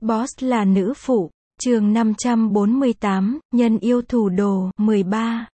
Boss là nữ phụ, chương 548, nhân yêu thủ đồ, 13.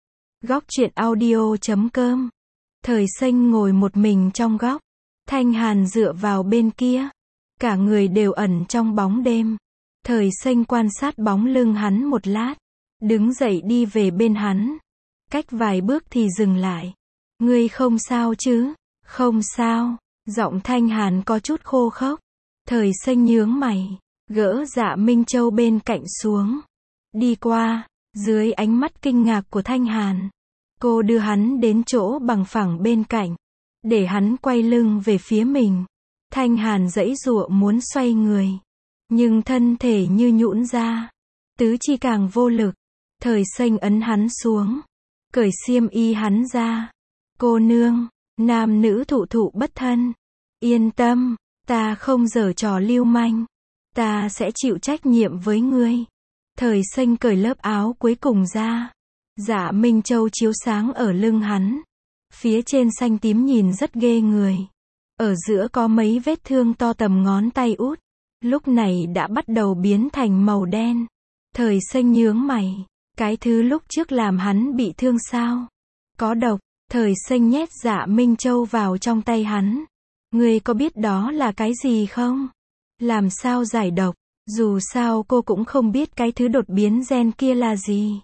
Góc truyện audio.com. Thời Xanh ngồi một mình trong góc. Thanh Hàn dựa vào bên kia. Cả người đều ẩn trong bóng đêm. Thời Xanh quan sát bóng lưng hắn một lát. Đứng dậy đi về bên hắn. Cách vài bước thì dừng lại. Ngươi không sao chứ? Không sao. Giọng Thanh Hàn có chút khô khốc. Thời Xanh nhướng mày. Gỡ Dạ Minh Châu bên cạnh xuống. Đi qua. Dưới ánh mắt kinh ngạc của Thanh Hàn. Cô đưa hắn đến chỗ bằng phẳng bên cạnh. Để hắn quay lưng về phía mình. Thanh Hàn giãy giụa muốn xoay người. Nhưng thân thể như nhũn ra. Tứ chi càng vô lực. Thời Xanh ấn hắn xuống. Cởi xiêm y hắn ra. Cô nương, nam nữ thụ thụ bất thân. Yên tâm, ta không giở trò lưu manh. Ta sẽ chịu trách nhiệm với ngươi. Thời Xanh cởi lớp áo cuối cùng ra. Dạ Minh Châu chiếu sáng ở lưng hắn. Phía trên xanh tím nhìn rất ghê người. Ở giữa có mấy vết thương to tầm ngón tay út. Lúc này đã bắt đầu biến thành màu đen. Thời Xanh nhướng mày. Cái thứ lúc trước làm hắn bị thương sao? Có độc. Thời Xanh nhét Dạ Minh Châu vào trong tay hắn. Ngươi có biết đó là cái gì không? Làm sao giải độc? Dù sao cô cũng không biết cái thứ đột biến gen kia là gì.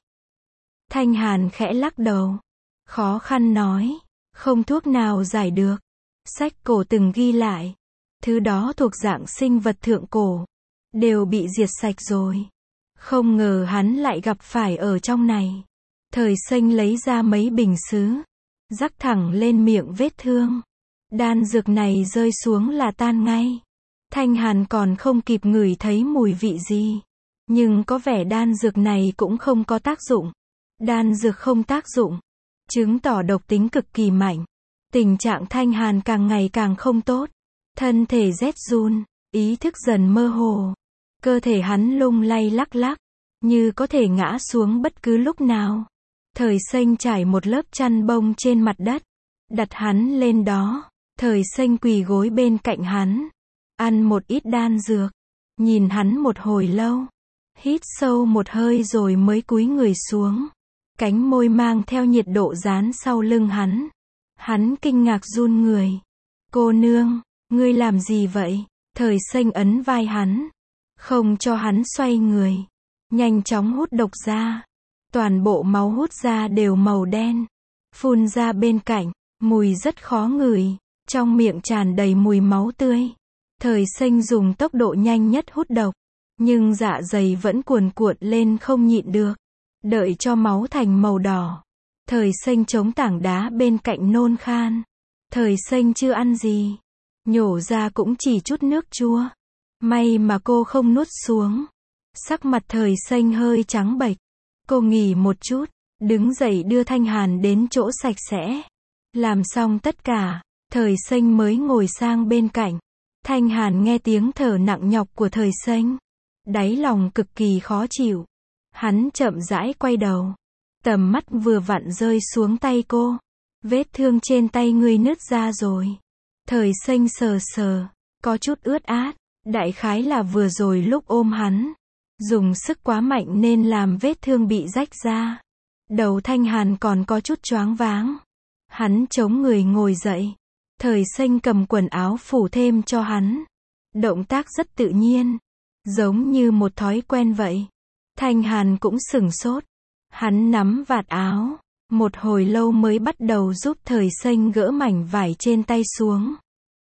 Thanh Hàn khẽ lắc đầu. Khó khăn nói. Không thuốc nào giải được. Sách cổ từng ghi lại. Thứ đó thuộc dạng sinh vật thượng cổ. Đều bị diệt sạch rồi. Không ngờ hắn lại gặp phải ở trong này. Thời Xanh lấy ra mấy bình sứ. Rắc thẳng lên miệng vết thương. Đan dược này rơi xuống là tan ngay. Thanh Hàn còn không kịp ngửi thấy mùi vị gì. Nhưng có vẻ đan dược này cũng không có tác dụng. Đan dược không tác dụng. Chứng tỏ độc tính cực kỳ mạnh. Tình trạng Thanh Hàn càng ngày càng không tốt. Thân thể rét run. Ý thức dần mơ hồ. Cơ thể hắn lung lay lắc lắc. Như có thể ngã xuống bất cứ lúc nào. Thời Xanh trải một lớp chăn bông trên mặt đất. Đặt hắn lên đó. Thời Xanh quỳ gối bên cạnh hắn. Ăn một ít đan dược. Nhìn hắn một hồi lâu. Hít sâu một hơi rồi mới cúi người xuống. Cánh môi mang theo nhiệt độ dán sau lưng hắn. Hắn kinh ngạc run người. Cô nương, ngươi làm gì vậy? Thời Xanh ấn vai hắn. Không cho hắn xoay người. Nhanh chóng hút độc ra. Toàn bộ máu hút ra đều màu đen. Phun ra bên cạnh. Mùi rất khó ngửi. Trong miệng tràn đầy mùi máu tươi. Thời Xanh dùng tốc độ nhanh nhất hút độc. Nhưng dạ dày vẫn cuồn cuộn lên không nhịn được. Đợi cho máu thành màu đỏ. Thời Xanh chống tảng đá bên cạnh nôn khan. Thời Xanh chưa ăn gì. Nhổ ra cũng chỉ chút nước chua. May mà cô không nuốt xuống. Sắc mặt Thời Xanh hơi trắng bệch. Cô nghỉ một chút. Đứng dậy đưa Thanh Hàn đến chỗ sạch sẽ. Làm xong tất cả. Thời Xanh mới ngồi sang bên cạnh. Thanh Hàn nghe tiếng thở nặng nhọc của Thời Xanh. Đáy lòng cực kỳ khó chịu. Hắn chậm rãi quay đầu. Tầm mắt vừa vặn rơi xuống tay cô. Vết thương trên tay ngươi nứt ra rồi. Thời Xanh sờ sờ. Có chút ướt át. Đại khái là vừa rồi lúc ôm hắn. Dùng sức quá mạnh nên làm vết thương bị rách ra. Đầu Thanh Hàn còn có chút choáng váng. Hắn chống người ngồi dậy. Thời Xanh cầm quần áo phủ thêm cho hắn. Động tác rất tự nhiên. Giống như một thói quen vậy. Thanh Hàn cũng sửng sốt. Hắn nắm vạt áo. Một hồi lâu mới bắt đầu giúp Thời Xanh gỡ mảnh vải trên tay xuống.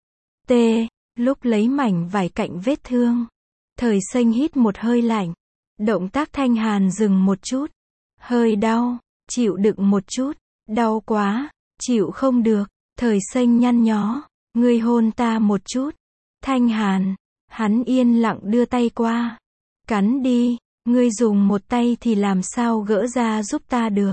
T. Lúc lấy mảnh vải cạnh vết thương. Thời Xanh hít một hơi lạnh. Động tác Thanh Hàn dừng một chút. Hơi đau. Chịu đựng một chút. Đau quá. Chịu không được. Thời Xanh nhăn nhó. Ngươi hôn ta một chút. Thanh Hàn. Hắn yên lặng đưa tay qua. Cắn đi. Ngươi dùng một tay thì làm sao gỡ ra giúp ta được.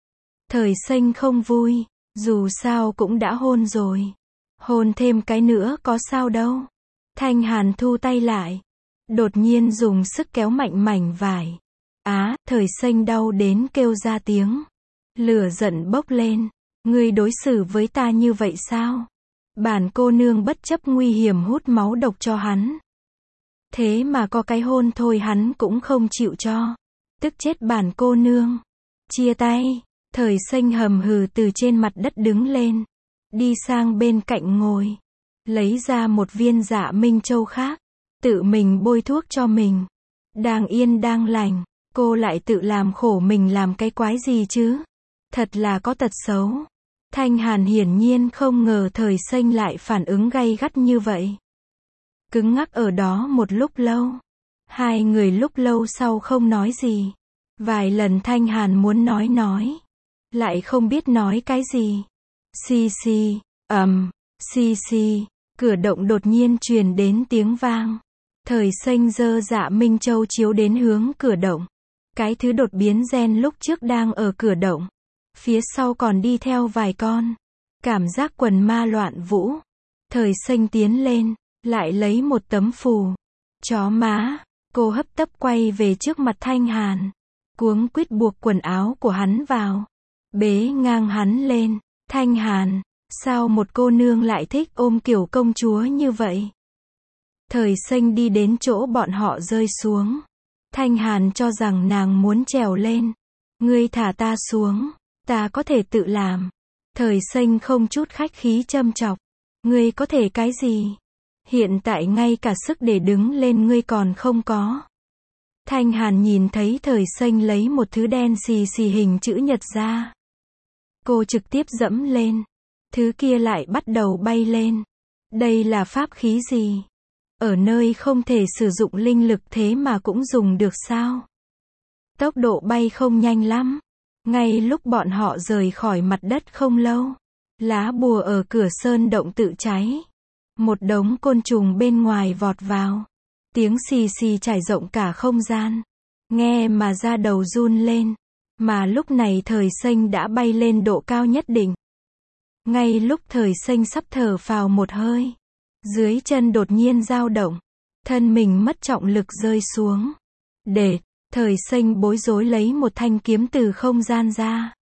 Thời Xanh không vui. Dù sao cũng đã hôn rồi. Hôn thêm cái nữa có sao đâu. Thanh Hàn thu tay lại. Đột nhiên dùng sức kéo mạnh mảnh vải. Thời Xanh đau đến kêu ra tiếng. Lửa giận bốc lên. Ngươi đối xử với ta như vậy sao? Bản cô nương bất chấp nguy hiểm hút máu độc cho hắn. Thế mà có cái hôn thôi hắn cũng không chịu cho. Tức chết bản cô nương. Chia tay. Thời xanh hầm hừ từ trên mặt đất đứng lên. Đi sang bên cạnh ngồi. Lấy ra một viên Dạ Minh Châu khác. Tự mình bôi thuốc cho mình. Đang yên đang lành. Cô lại tự làm khổ mình làm cái quái gì chứ? Thật là có tật xấu. Thanh Hàn hiển nhiên không ngờ Thời xanh lại phản ứng gay gắt như vậy. Cứng ngắc ở đó một lúc lâu. Hai người lúc lâu sau không nói gì. Vài lần Thanh Hàn muốn nói. Lại không biết nói cái gì. Xì xì, xì xì. Cửa động đột nhiên truyền đến tiếng vang. Thời xanh giơ Dạ Minh Châu chiếu đến hướng cửa động. Cái thứ đột biến gen lúc trước đang ở cửa động. Phía sau còn đi theo vài con. Cảm giác quần ma loạn vũ. Thời xanh tiến lên. Lại lấy một tấm phù. Chó má. Cô hấp tấp quay về trước mặt Thanh Hàn. Cuống quýt buộc quần áo của hắn vào. Bế ngang hắn lên. Thanh Hàn. Sao một cô nương lại thích ôm kiểu công chúa như vậy? Thời xanh đi đến chỗ bọn họ rơi xuống. Thanh Hàn cho rằng nàng muốn trèo lên. Ngươi thả ta xuống. Ta có thể tự làm. Thời xanh không chút khách khí châm chọc. Ngươi có thể cái gì? Hiện tại ngay cả sức để đứng lên ngươi còn không có. Thanh Hàn nhìn thấy Thời xanh lấy một thứ đen xì xì hình chữ nhật ra. Cô trực tiếp dẫm lên. Thứ kia lại bắt đầu bay lên. Đây là pháp khí gì? Ở nơi không thể sử dụng linh lực thế mà cũng dùng được sao? Tốc độ bay không nhanh lắm. Ngay lúc bọn họ rời khỏi mặt đất không lâu. Lá bùa ở cửa sơn động tự cháy. Một đống côn trùng bên ngoài vọt vào. Tiếng xì xì trải rộng cả không gian. Nghe mà da đầu run lên. Mà lúc này Thời xanh đã bay lên độ cao nhất định. Ngay lúc Thời xanh sắp thở phào một hơi. Dưới chân đột nhiên dao động. Thân mình mất trọng lực rơi xuống. Thời xanh bối rối lấy một thanh kiếm từ không gian ra.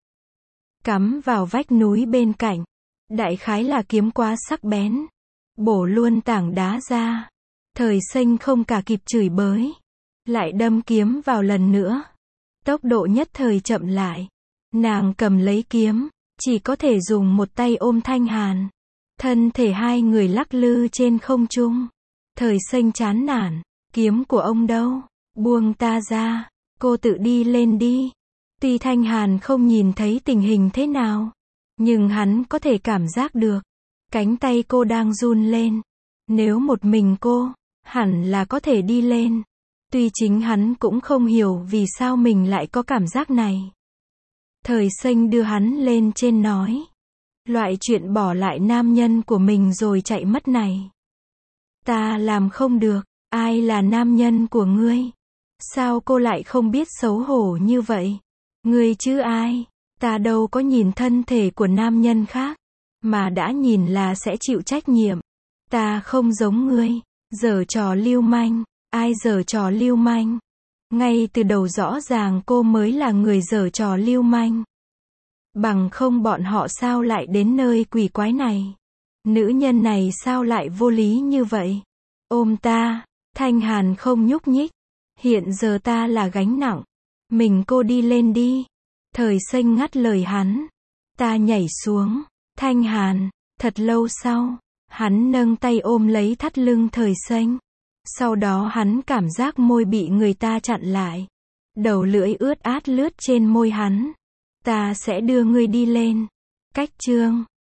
Cắm vào vách núi bên cạnh. Đại khái là kiếm quá sắc bén. Bổ luôn tảng đá ra. Thời xanh không cả kịp chửi bới. Lại đâm kiếm vào lần nữa. Tốc độ nhất thời chậm lại. Nàng cầm lấy kiếm. Chỉ có thể dùng một tay ôm Thanh Hàn. Thân thể hai người lắc lư trên không trung. Thời xanh chán nản. Kiếm của ông đâu? Buông ta ra. Cô tự đi lên đi. Tuy Thanh Hàn không nhìn thấy tình hình thế nào. Nhưng hắn có thể cảm giác được. Cánh tay cô đang run lên. Nếu một mình cô, hẳn là có thể đi lên. Tuy chính hắn cũng không hiểu vì sao mình lại có cảm giác này. Thời xanh đưa hắn lên trên nói. Loại chuyện bỏ lại nam nhân của mình rồi chạy mất này. Ta làm không được. Ai là nam nhân của ngươi? Sao cô lại không biết xấu hổ như vậy? Ngươi chứ ai? Ta đâu có nhìn thân thể của nam nhân khác. Mà đã nhìn là sẽ chịu trách nhiệm. Ta không giống ngươi. Giở trò lưu manh. Ai giở trò lưu manh? Ngay từ đầu rõ ràng cô mới là người giở trò lưu manh. Bằng không bọn họ sao lại đến nơi quỷ quái này? Nữ nhân này sao lại vô lý như vậy? Ôm ta. Thanh Hàn không nhúc nhích. Hiện giờ ta là gánh nặng. Mình cô đi lên đi. Thời xanh ngắt lời hắn. Ta nhảy xuống. Thanh Hàn. Thật lâu sau. Hắn nâng tay ôm lấy thắt lưng Thời xanh. Sau đó hắn cảm giác môi bị người ta chặn lại. Đầu lưỡi ướt át lướt trên môi hắn. Ta sẽ đưa ngươi đi lên. Cách chương